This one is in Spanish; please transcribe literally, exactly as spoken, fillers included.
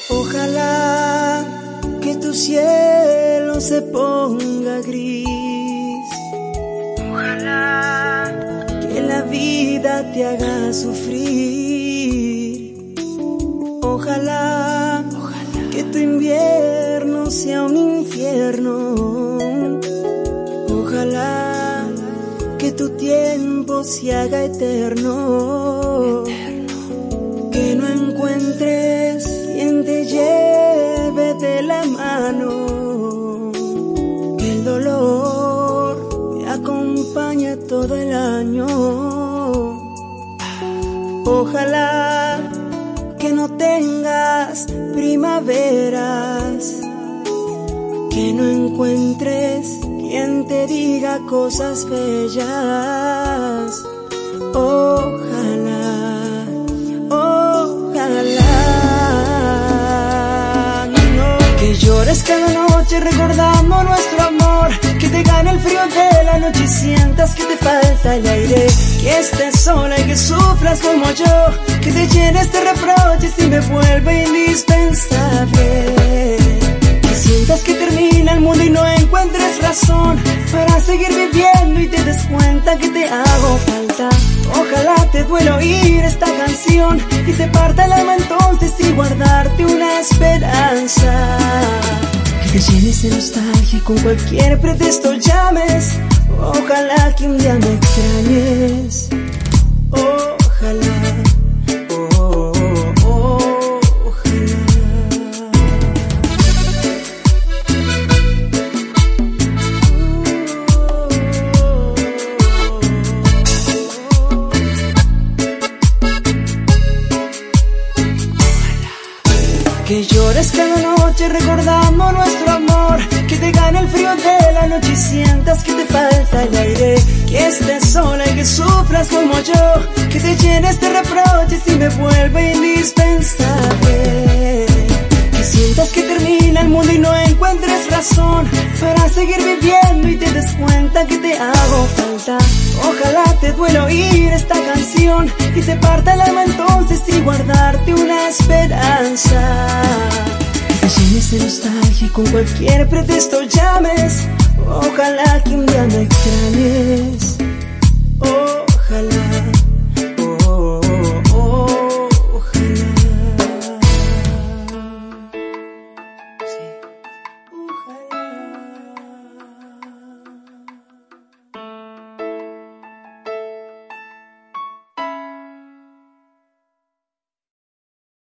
Ojalá que tu cielo se ponga gris. Ojalá que la vida te haga sufrir. Ojalá, Ojalá que tu invierno sea un infierno. Ojalá que tu tiempo se haga eterno. Que no encuentres quien te lleve de la mano, que el dolor te acompañe todo el año. Ojalá que no tengas primaveras, que no encuentres quien te diga cosas bellas. Ojalá, ojalá, no. Que llores cada noche recordando nuestro amor, que te gane el frío de la noche y sientas que te falta el aire, que estés sola y que sufras como yo, que te llenes de reproches y me vuelve indispensable, que sientas que termina el mundo y no encuentres razón para seguir viviendo y te des cuenta que te hago falta. Ojalá te duela oír esta canción y te parta el alma entonces y guardarte una esperanza, que te llenes de nostalgia y con cualquier pretexto llames. Ojalá que un día me extrañes. Ojalá, oh, oh, oh, ojalá. Que llores cada noche recordando nuestro amor, que te gane el frío de la noche y sientas que te falta el aire, que estés sola y que sufras como yo, que te llenes de reproches y me vuelve indispensable, que sientas que termina el mundo y no encuentres razón para seguir viviendo y te des cuenta que te hago falta. Ojalá te duela oír esta canción y te parta el alma entonces y guardarte una esperanza, que te llenes de nostalgia y con cualquier pretexto llames. Ojalá que un día me extrañes.